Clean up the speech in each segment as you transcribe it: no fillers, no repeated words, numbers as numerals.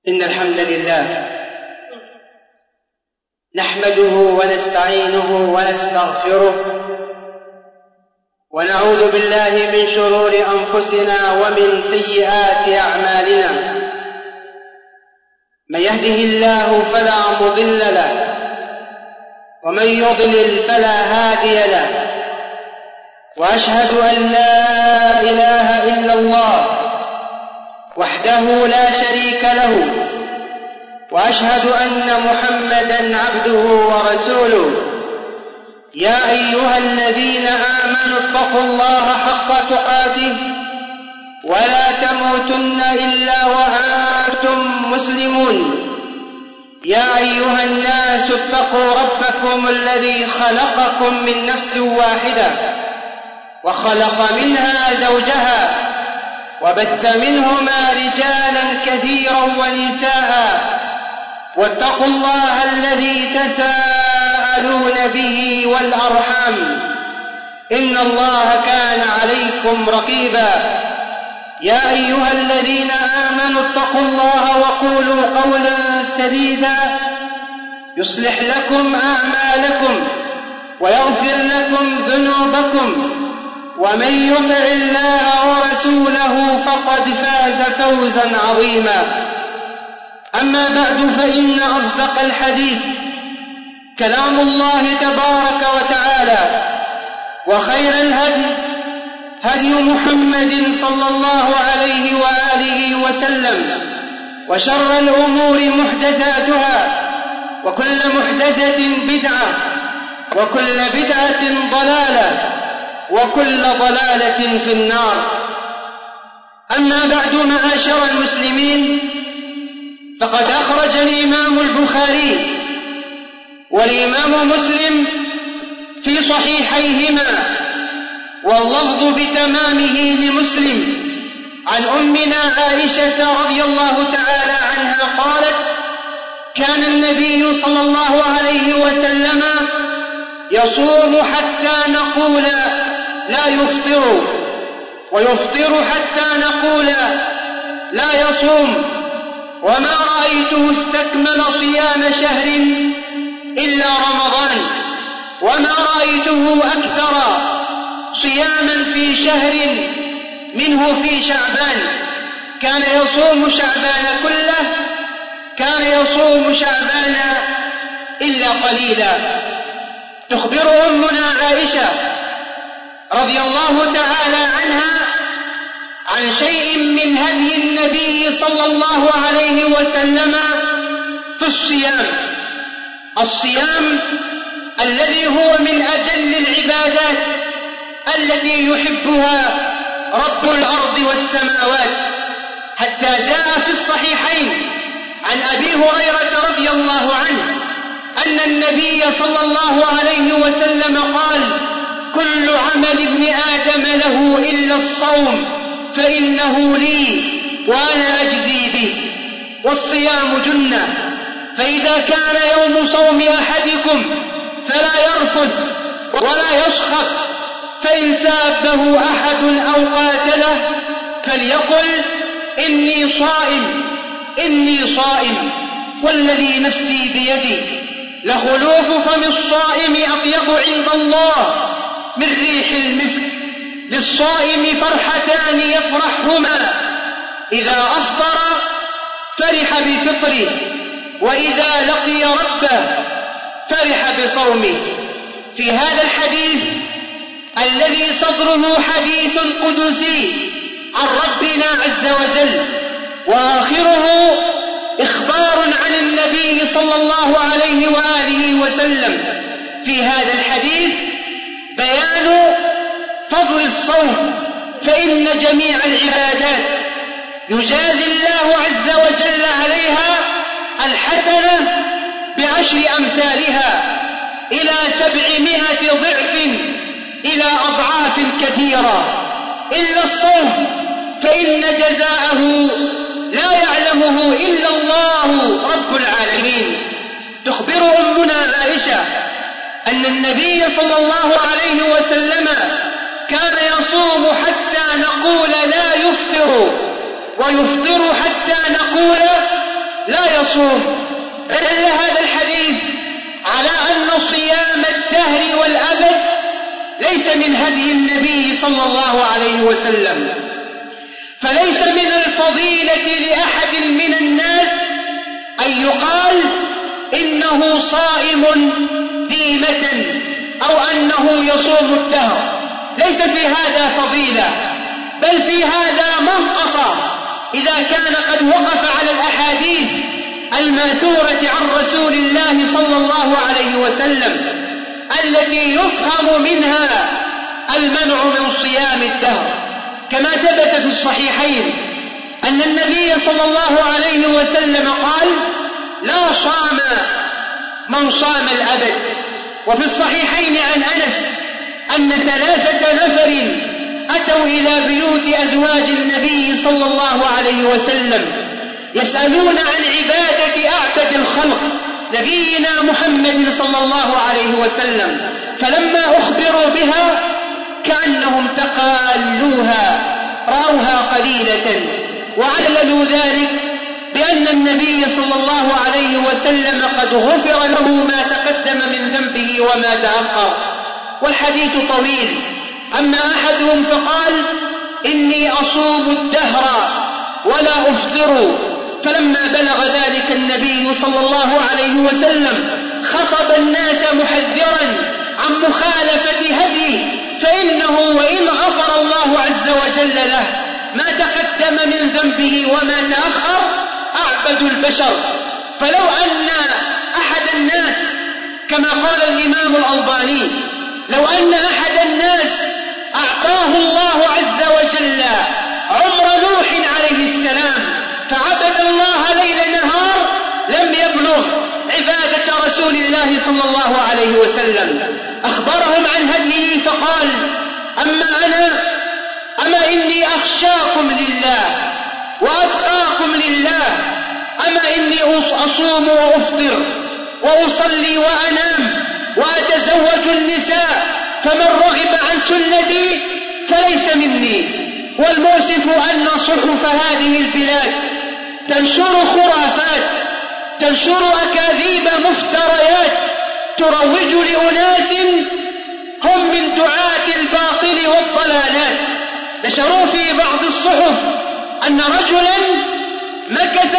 إن الحمد لله نحمده ونستعينه ونستغفره ونعوذ بالله من شرور أنفسنا ومن سيئات أعمالنا. من يهده الله فلا مضل له ومن يضلل فلا هادي له، وأشهد أن لا إله إلا الله وحده لا شريك له، وأشهد أن محمدًا عبده ورسوله. يا أيها الذين آمنوا اتقوا الله حق تقاته ولا تموتن إلا وأنتم مسلمون. يا أيها الناس اتقوا ربكم الذي خلقكم من نفس واحدة وخلق منها زوجها وبث منهما رجالا كثيرا ونساء، واتقوا الله الذي تساءلون به والأرحام إن الله كان عليكم رقيبا. يا أيها الذين آمنوا اتقوا الله وقولوا قولا سديدا يصلح لكم أعمالكم ويغفر لكم ذنوبكم، ومن يطع الله ورسوله فقد فاز فوزا عظيما. أما بعد، فإن أصدق الحديث كلام الله تبارك وتعالى، وخير الهدي هدي محمد صلى الله عليه وآله وسلم، وشر الأمور محدثاتها، وكل محدثة بدعة، وكل بدعة ضلالة، وكل ضلالة في النار. أما بعد، معاشر المسلمين، فقد أخرج الإمام البخاري والإمام مسلم في صحيحيهما، واللفظ بتمامه لمسلم، عن أمنا عائشة رضي الله تعالى عنها قالت: كان النبي صلى الله عليه وسلم يصوم حتى نقول لا يفطر، ويفطر حتى نقول لا يصوم، وما رأيته استكمل صيام شهر إلا رمضان، وما رأيته أكثر صياما في شهر منه في شعبان. كان يصوم شعبان كله، كان يصوم شعبان إلا قليلا. تخبر أمنا عائشة رضي الله تعالى عنها عن شيء من هدي النبي صلى الله عليه وسلم في الصيام الذي هو من أجل العبادات التي يحبها رب الأرض والسماوات، حتى جاء في الصحيحين عن أبي هريرة رضي الله عنه أن النبي صلى الله عليه وسلم قال: كل عمل ابن آدم له إلا الصوم فإنه لي وأنا أجزي به، والصيام جنة، فإذا كان يوم صوم أحدكم فلا يرفث ولا يسخط، فإن سابه أحد أو قاتله فليقل: إني صائم، والذي نفسي بيدي لخلوف فم الصائم أطيب عند الله من ريح المسك. للصائم فرحتان يفرحهما: إذا أفطر فرح بفطره، وإذا لقي ربه فرح بصومه. في هذا الحديث الذي صدره حديث قدسي عن ربنا عز وجل، وآخره إخبار عن النبي صلى الله عليه وآله وسلم، في هذا الحديث بيان فضل الصوم، فإن جميع العبادات يجازي الله عز وجل عليها الحسنة ب10 أمثالها إلى 700 ضعف، إلى أضعاف كثيرة، إلا الصوم فإن جزاءه لا يعلمه إلا الله رب العالمين. تخبر أمنا عائشة أن النبي صلى الله عليه وسلم كان يصوم حتى نقول لا يفطر، ويفطر حتى نقول يصوم. دل هذا الحديث على أن صيام الدهر والأبد ليس من هدي النبي صلى الله عليه وسلم، فليس من الفضيلة لأحد من الناس أن يقال إنه صائم ديمة أو أنه يصوم الدهر، ليس في هذا فضيلة، بل في هذا منقصة إذا كان قد وقف على الأحاديث الماثورة عن رسول الله صلى الله عليه وسلم التي يفهم منها المنع من صيام الدهر، كما ثبت في الصحيحين أن النبي صلى الله عليه وسلم قال: لا صام من صام الأبد. وفي الصحيحين عن أنس أن 3 نفر أتوا إلى بيوت أزواج النبي صلى الله عليه وسلم يسألون عن عبادة أعبد الخلق نبينا محمد صلى الله عليه وسلم، فلما أخبروا بها كأنهم تقالوها، رأوها قليلة، وعللوا ذلك بأن النبي صلى الله عليه وسلم قد غفر له ما تقدم من ذنبه وما تأخر. والحديث طويل. أما أحدهم فقال: إني أصوم الدهر ولا أفطر. فلما بلغ ذلك النبي صلى الله عليه وسلم خطب الناس محذرا عن مخالفة هديه، فإنه وإن غفر الله عز وجل له ما تقدم من ذنبه وما تأخر أعبد البشر. فلو أن أحد الناس، كما قال الإمام الألباني، لو أن أحد الناس أعطاه الله عز وجل عمر نوح عليه السلام فعبد الله ليل نهار لم يبلغ عبادة رسول الله صلى الله عليه وسلم. أخبرهم عن هديه فقال: أما إني أخشاكم لله وأتقاكم لله، أما إني أصوم وأفطر وأصلي وأنام وأتزوج النساء، فمن رغب عن سنتي فليس مني. والمؤسف أن صحف هذه البلاد تنشر خرافات، تنشر أكاذيب مفتريات تروج لأناس هم من دعاة الباطل والضلالات. نشروا في بعض الصحف أن رجلا مكث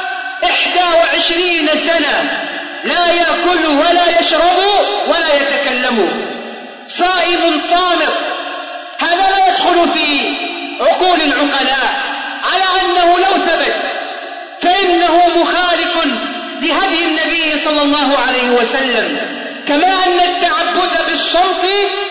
21 سنة لا يأكل ولا يشرب ولا يتكلم، صائم صامت. هذا لا يدخل في عقول العقلاء، على أنه لو ثبت فإنه مخالف لهدي النبي صلى الله عليه وسلم، كما أن التعبد بالصمت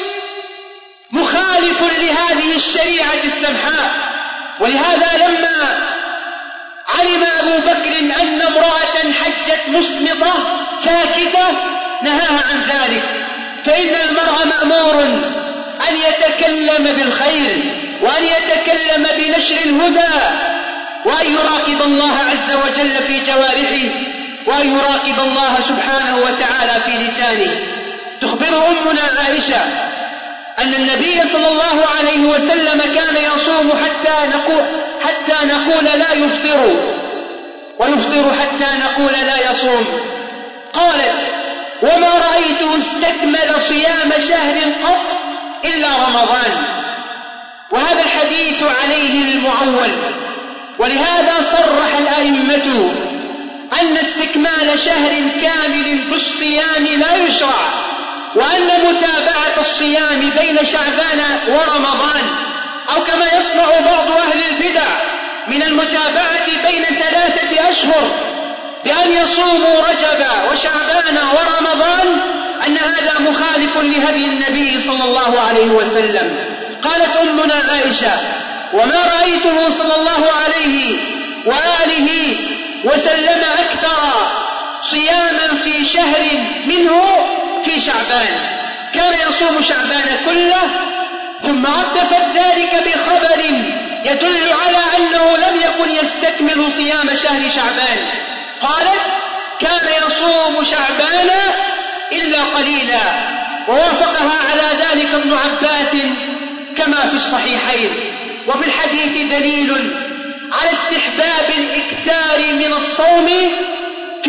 مخالف لهذه الشريعة السمحاء. ولهذا لما علم أبو بكر أن امرأة حجت مصمتة ساكتة نهاها عن ذلك، فإن المرء مأمور أن يتكلم بالخير وأن يتكلم بنشر الهدى، وأن يراقب الله عز وجل في جوارحه، وأن يراقب الله سبحانه وتعالى في لسانه. تخبر أمنا عائشة أن النبي صلى الله عليه وسلم كان يصوم حتى نقول لا يفطر، ويفطر حتى نقول لا يصوم. قالت: وما رأيته استكمل صيام شهر قط إلا رمضان. وهذا الحديث عليه المعول. ولهذا صرح الأئمة أن استكمال شهر كامل بالصيام لا يشرع، وأن متابعة الصيام بين شعبان ورمضان، أو كما يصنع بعض أهل البدع من المتابعة بين 3 أشهر بأن يصوموا رجب وشعبان ورمضان، أن هذا مخالف لهدي النبي صلى الله عليه وسلم. قالت أمنا عائشة: وما رأيته صلى الله عليه وآله وسلم أكثر صياما في شهر منه في شعبان، كان يصوم شعبان كله. ثم ردفت ذلك بخبر يدل على أنه لم يكن يستكمل صيام شهر شعبان. قالت: كان يصوم شعبان إلا قليلا. ووافقها على ذلك ابن عباس كما في الصحيحين. وفي الحديث دليل على استحباب الإكثار من الصوم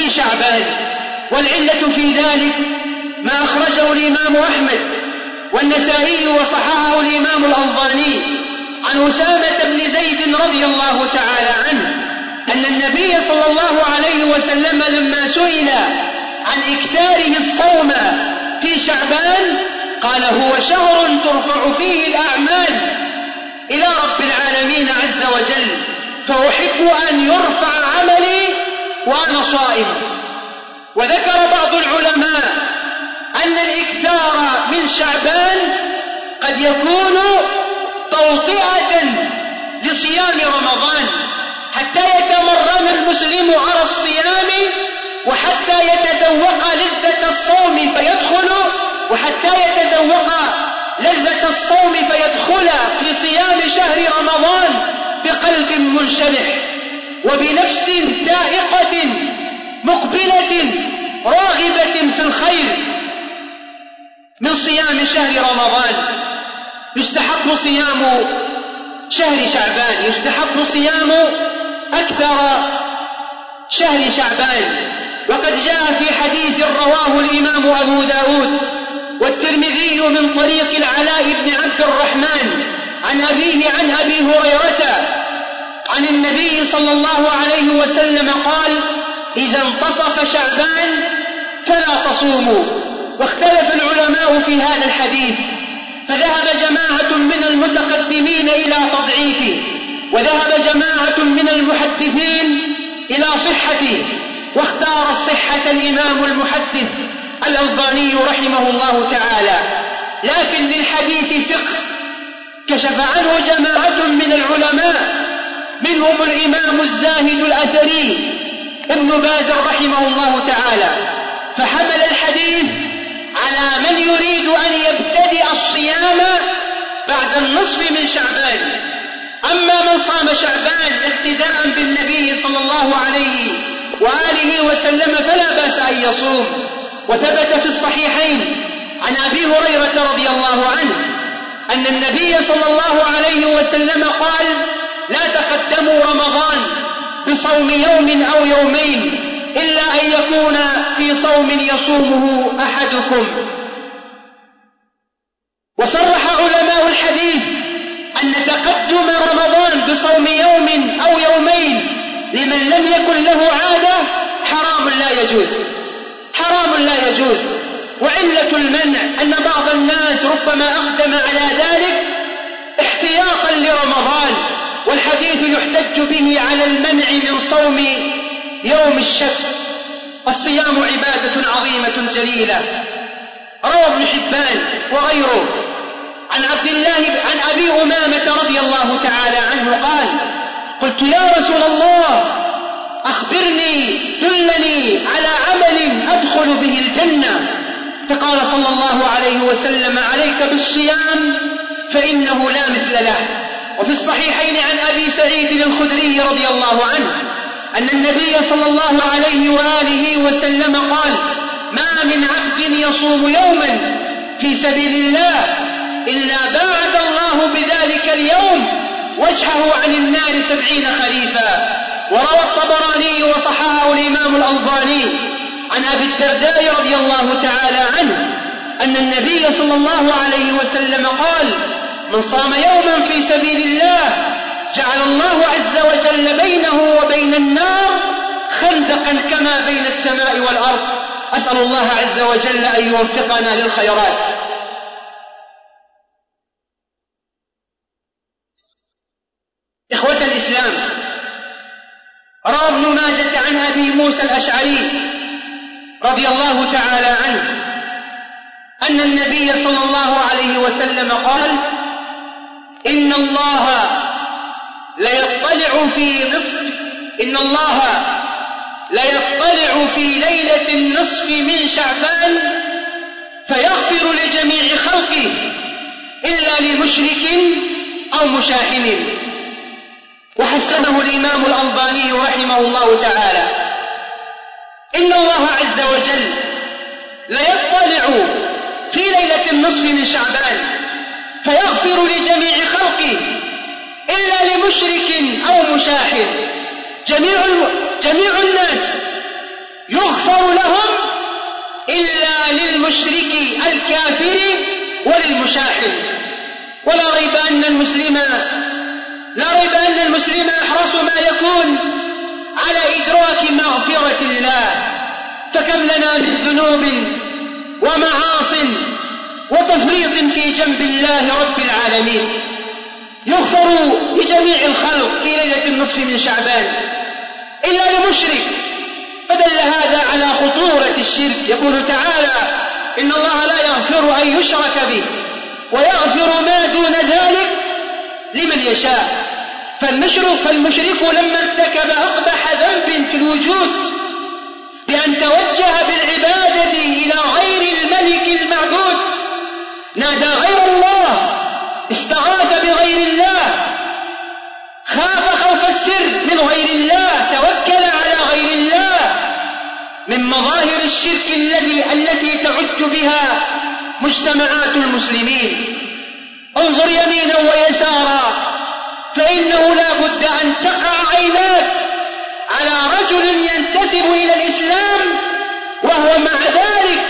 في شعبان. والعلة في ذلك ما أخرجه الإمام أحمد والنسائي وصححه الإمام الألباني عن أسامة بن زيد رضي الله تعالى عنه أن النبي صلى الله عليه وسلم لما سئل عن إكثاره الصوم في شعبان قال: هو شهر ترفع فيه الأعمال إلى رب العالمين عز وجل، فأحب أن يرفع عملي وأنا صائم. وذكر بعض العلماء أن الإكثار من شعبان قد يكون توطئة لصيام رمضان حتى يتمرن المسلم على الصيام، وحتى يتذوق لذة الصوم فيدخل في صيام شهر رمضان بقلب منشرح وبنفس تائقة مقبلة راغبة في الخير من صيام شهر رمضان. يستحق صيام شهر شعبان، يستحق صيام أكثر شهر شعبان. وقد جاء في حديث رواه الإمام أبو داود والترمذي من طريق العلاء بن عبد الرحمن عن أبيه عن أبي هريرة عن النبي صلى الله عليه وسلم قال: إذا انتصف شعبان فلا تصوموا. واختلف العلماء في هذا الحديث، فذهب جماعة من المتقدمين إلى تضعيفه، وذهب جماعة من المحدثين إلى صحته، واختار الصحة الإمام المحدث الألباني رحمه الله تعالى. لكن للحديث فقه كشف عنه جماعة من العلماء، منهم الإمام الزاهد الأثري ابن باز رحمه الله تعالى، فحمل الحديث على من يريد أن يبتدئ الصيام بعد النصف من شعبان. أما من صام شعبان اقتداء بالنبي صلى الله عليه وآله وسلم فلا بأس أن يصوم. وثبت في الصحيحين عن أبي هريرة رضي الله عنه أن النبي صلى الله عليه وسلم قال: لا تقدموا رمضان بصوم يوم أو يومين إلا أن يكون في صوم يصومه أحدكم. وصرح علماء الحديث أن تقدم رمضان بصوم يوم أو يومين لمن لم يكن له عادة حرام لا يجوز، حرام لا يجوز. وعلة المنع أن بعض الناس ربما أقدم على ذلك احتياطا لرمضان، والحديث يحتج به على المنع من صوم يوم الشك. الصيام عبادة عظيمة جليلة. روى ابن حبان وغيره عن أبي أمامة رضي الله تعالى عنه قال: قلت يا رسول الله أخبرني دلني على عمل أدخل به الجنة، فقال صلى الله عليه وسلم: عليك بالصيام فإنه لا مثل له. وفي الصحيحين عن أبي سعيد الخدري رضي الله عنه أن النبي صلى الله عليه وآله وسلم قال: ما من عبد يصوم يوما في سبيل الله إلا باعد الله بذلك اليوم وجهه عن النار 70 خريفا. وروى الطبراني وصححه الإمام الألباني عن أبي الدرداء رضي الله تعالى عنه أن النبي صلى الله عليه وسلم قال: من صام يوما في سبيل الله جعل الله عز وجل بينه وبين النار خندقا كما بين السماء والأرض. أسأل الله عز وجل أن يوفقنا للخيرات. إخوة الإسلام، روى ابن ماجة عن أبي موسى الأشعري رضي الله تعالى عنه أن النبي صلى الله عليه وسلم قال: إن الله ليطلع في ليلة النصف من شعبان فيغفر لجميع خلقه إلا لمشرك أو مشاحن. وحسنه الإمام الألباني رحمه الله تعالى. إن الله عز وجل ليطلع في ليلة النصف من شعبان فيغفر لجميع خلقه إلا لمشرك أو مشاحن. جميع الناس يغفر لهم إلا للمشرك الكافر وللمشاحن. ولا ريب أن المسلم أحرص ما يكون على إدراك مغفرة الله، فكم لنا من ذنوب ومعاصٍ وتفريط في جنب الله رب العالمين. يغفر لجميع الخلق في ليلة النصف من شعبان إلا لمشرك، فدل هذا على خطورة الشرك. يقول تعالى: إن الله لا يغفر أن يشرك به ويغفر ما دون ذلك لمن يشاء. فالمشرك لما ارتكب أقبح ذنب في الوجود بأن توجه بالعبادة إلى غير الملك المعبود، نادى غير الله، استغاث بغير الله، خاف خوف السر من غير الله، توكل على غير الله، من مظاهر الشرك التي تعج بها مجتمعات المسلمين. انظر يمينا ويسارا، فإنه لا بد أن تقع عيناك على رجل ينتسب إلى الإسلام وهو مع ذلك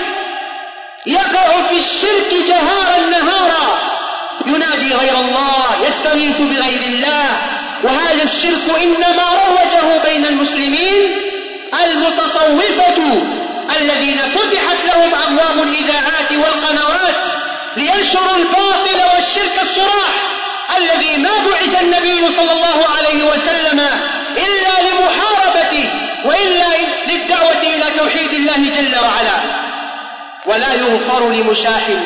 يقع في الشرك جهارا نهارا، ينادي غير الله، يستغيث بغير الله. وهذا الشرك إنما روجه بين المسلمين المتصوفة الذين فتحت لهم أبواب الإذاعات والقنوات لينشروا الباطل والشرك الصراح الذي ما بعث النبي صلى الله عليه وسلم إلا لمحاربته وإلا للدعوة إلى توحيد الله جل وعلا. ولا يغفر لمشاحن.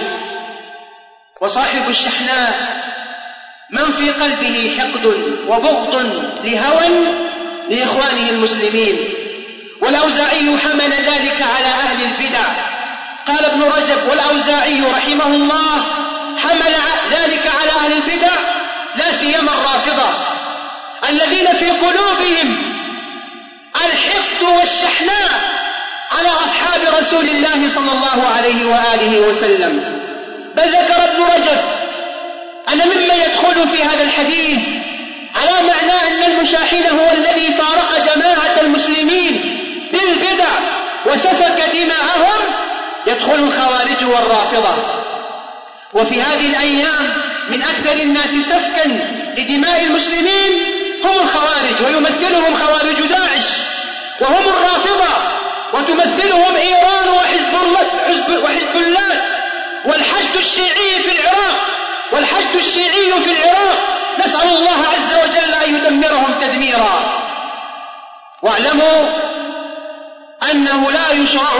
وصاحب الشحناء من في قلبه حقد وبغض لهوى لإخوانه المسلمين. والأوزاعي حمل ذلك على أهل البدع. قال ابن رجب: والأوزاعي رحمه الله حمل ذلك على أهل البدع، لا سيما الرافضة الذين في قلوبهم الحقد والشحناء على أصحاب رسول الله صلى الله عليه وآله وسلم. بل ذكر ابن رجب أن مما يدخل في هذا الحديث على معنى أن المشاحن هو الذي فارق جماعة المسلمين بالبدع وسفك دماءهم، يدخل الخوارج والرافضة. وفي هذه الأيام من أكثر الناس سفكا لدماء المسلمين هم الخوارج، ويمثلهم خوارج داعش، وهم الرافضة، وتمثلهم إيران وحزب الله والحشد الشيعي في العراق، نسأل الله عز وجل أن يدمرهم تدميرا. واعلموا أنه لا يشرع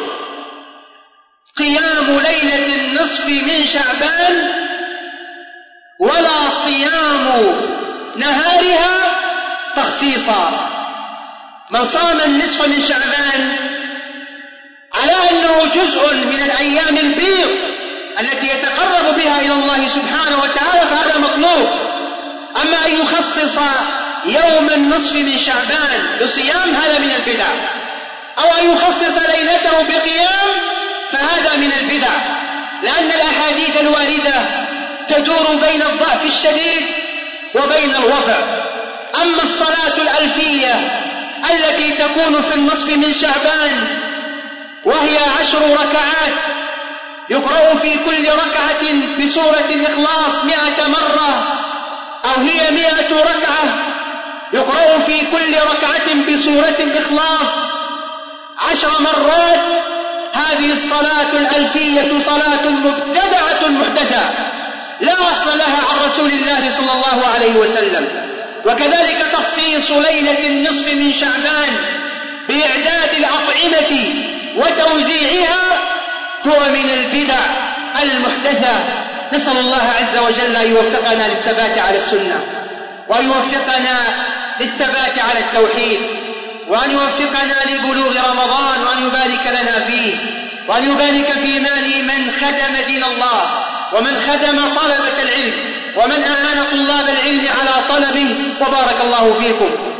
قيام ليلة النصف من شعبان ولا صيام نهارها تخصيصا. من صام النصف من شعبان على أنه جزء من الأيام البيض التي يتقرب بها إلى الله سبحانه وتعالى فهذا مطلوب. أما أن يخصص يوم النصف من شعبان بصيام هذا من البدع، أو أن يخصص ليلته بقيام فهذا من البدع، لأن الأحاديث الواردة تدور بين الضعف الشديد وبين الوضع. أما الصلاة الألفية التي تكون في النصف من شعبان وهي 10 ركعات يقرأ في كل ركعة بسورة الإخلاص 100 مرة، أو هي 100 ركعة يقرأ في كل ركعة بسورة الإخلاص 10 مرات، هذه الصلاة الألفية صلاة مبتدعة محدثة لا أصل لها عن رسول الله صلى الله عليه وسلم. وكذلك تخصيص ليلة النصف من شعبان بإعداد الأطعمة وتوزيعها هو من البدع المحدثة. نسأل الله عز وجل أن يوفقنا للثبات على السنة، وأن يوفقنا للثبات على التوحيد، وأن يوفقنا لبلوغ رمضان، وأن يبارك لنا فيه، وأن يبارك في مال من خدم دين الله، ومن خدم طلبة العلم، ومن أعان طلاب العلم على طلبه. وبارك الله فيكم.